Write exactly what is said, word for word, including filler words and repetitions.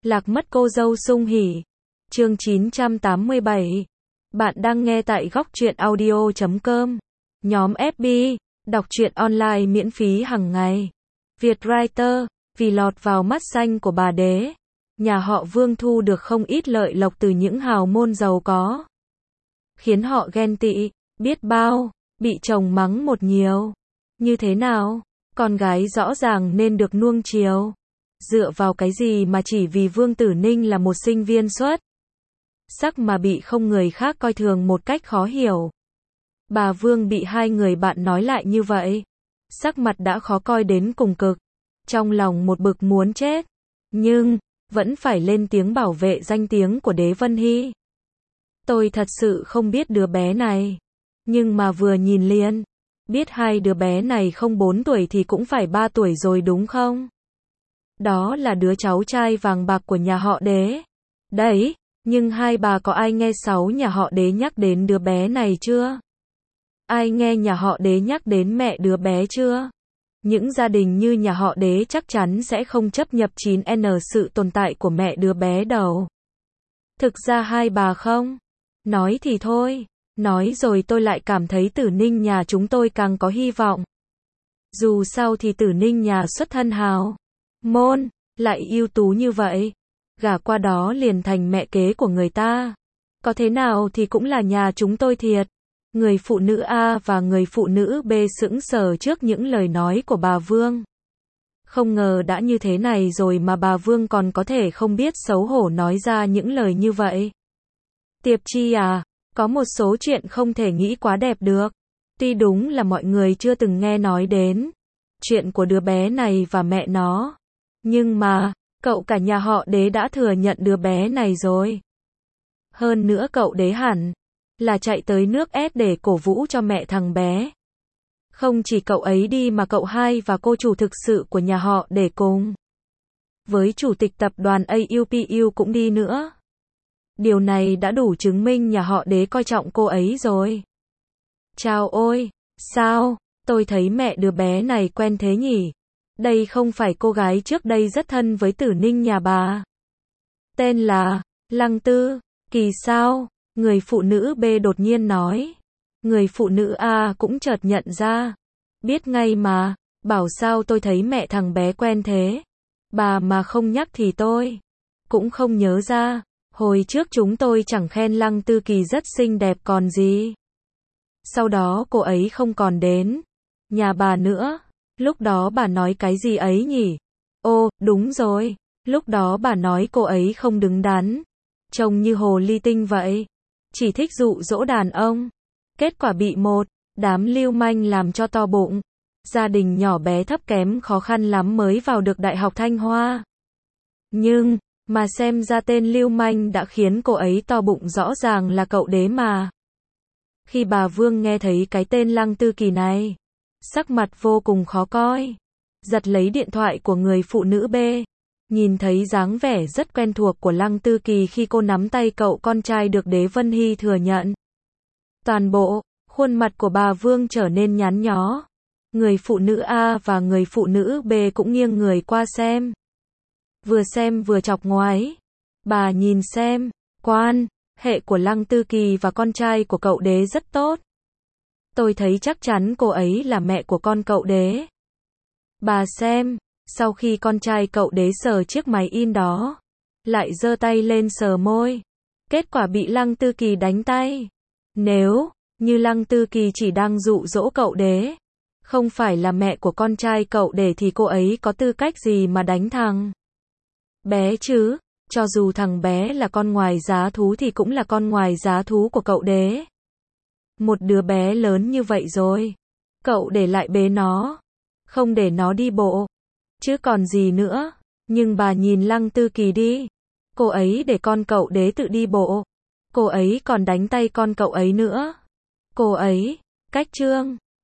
Lạc mất cô dâu sung hỉ. Chương chín trăm tám mươi bảy. Bạn đang nghe tại góc truyện audio chấm com. Nhóm ép bê, đọc truyện online miễn phí hàng ngày. Vietwriter, vì lọt vào mắt xanh của bà đế, nhà họ Vương thu được không ít lợi lộc từ những hào môn giàu có, khiến họ ghen tị, biết bao, bị chồng mắng một nhiều. Như thế nào? Con gái rõ ràng nên được nuông chiều. Dựa vào cái gì mà chỉ vì Vương Tử Ninh là một sinh viên xuất sắc mà bị không người khác coi thường một cách khó hiểu. Bà Vương bị hai người bạn nói lại như vậy, sắc mặt đã khó coi đến cùng cực, trong lòng một bực muốn chết, nhưng vẫn phải lên tiếng bảo vệ danh tiếng của Đế Vân Hy. Tôi thật sự không biết đứa bé này, nhưng mà vừa nhìn liền biết hai đứa bé này không bốn tuổi thì cũng phải ba tuổi rồi đúng không? Đó là đứa cháu trai vàng bạc của nhà họ Đế. Đấy, nhưng hai bà có ai nghe sáu nhà họ Đế nhắc đến đứa bé này chưa? Ai nghe nhà họ Đế nhắc đến mẹ đứa bé chưa? Những gia đình như nhà họ Đế chắc chắn sẽ không chấp nhập chín n sự tồn tại của mẹ đứa bé đâu. Thực ra hai bà không nói thì thôi, nói rồi tôi lại cảm thấy Tử Ninh nhà chúng tôi càng có hy vọng. Dù sao thì Tử Ninh nhà xuất thân hào môn, lại ưu tú như vậy, gả qua đó liền thành mẹ kế của người ta. Có thế nào thì cũng là nhà chúng tôi thiệt. Người phụ nữ A và người phụ nữ B sững sờ trước những lời nói của bà Vương. Không ngờ đã như thế này rồi mà bà Vương còn có thể không biết xấu hổ nói ra những lời như vậy. Tiệp Chi à, có một số chuyện không thể nghĩ quá đẹp được. Tuy đúng là mọi người chưa từng nghe nói đến chuyện của đứa bé này và mẹ nó, nhưng mà cậu cả nhà họ Đế đã thừa nhận đứa bé này rồi. Hơn nữa cậu Đế hẳn là chạy tới nước ép để cổ vũ cho mẹ thằng bé. Không chỉ cậu ấy đi mà cậu hai và cô chủ thực sự của nhà họ để cùng với chủ tịch tập đoàn a u pê u cũng đi nữa. Điều này đã đủ chứng minh nhà họ Đế coi trọng cô ấy rồi. Chao ôi, sao, tôi thấy mẹ đứa bé này quen thế nhỉ? Đây không phải cô gái trước đây rất thân với Tử Ninh nhà bà. Tên là Lăng Tư Kỳ sao? Người phụ nữ B đột nhiên nói. Người phụ nữ A cũng chợt nhận ra. Biết ngay mà, bảo sao tôi thấy mẹ thằng bé quen thế. Bà mà không nhắc thì tôi cũng không nhớ ra. Hồi trước chúng tôi chẳng khen Lăng Tư Kỳ rất xinh đẹp còn gì. Sau đó cô ấy không còn đến nhà bà nữa. Lúc đó bà nói cái gì ấy nhỉ? Ô, đúng rồi. Lúc đó bà nói cô ấy không đứng đắn, trông như hồ ly tinh vậy, chỉ thích dụ dỗ đàn ông. Kết quả bị một đám lưu manh làm cho to bụng. Gia đình nhỏ bé thấp kém khó khăn lắm mới vào được Đại học Thanh Hoa. Nhưng mà xem ra tên lưu manh đã khiến cô ấy to bụng rõ ràng là cậu Đế mà. Khi bà Vương nghe thấy cái tên Lăng Tư Kỳ này, sắc mặt vô cùng khó coi, giật lấy điện thoại của người phụ nữ B. Nhìn thấy dáng vẻ rất quen thuộc của Lăng Tư Kỳ khi cô nắm tay cậu con trai được Đế Vân Hy thừa nhận. Toàn bộ khuôn mặt của bà Vương trở nên nhăn nhó. Người phụ nữ A và người phụ nữ B cũng nghiêng người qua xem. Vừa xem vừa chọc ngoáy. Bà nhìn xem, quan hệ của Lăng Tư Kỳ và con trai của cậu Đế rất tốt. Tôi thấy chắc chắn cô ấy là mẹ của con cậu Đế. Bà xem, sau khi con trai cậu Đế sờ chiếc máy in đó, lại giơ tay lên sờ môi. Kết quả bị Lăng Tư Kỳ đánh tay. Nếu như Lăng Tư Kỳ chỉ đang dụ dỗ cậu Đế, không phải là mẹ của con trai cậu Đế thì cô ấy có tư cách gì mà đánh thằng bé chứ? Cho dù thằng bé là con ngoài giá thú thì cũng là con ngoài giá thú của cậu Đế. Một đứa bé lớn như vậy rồi, cậu để lại bế nó, không để nó đi bộ chứ còn gì nữa. Nhưng bà nhìn Lăng Tư Kỳ đi, cô ấy để con cậu Đế tự đi bộ, cô ấy còn đánh tay con cậu ấy nữa. Cô ấy cách trương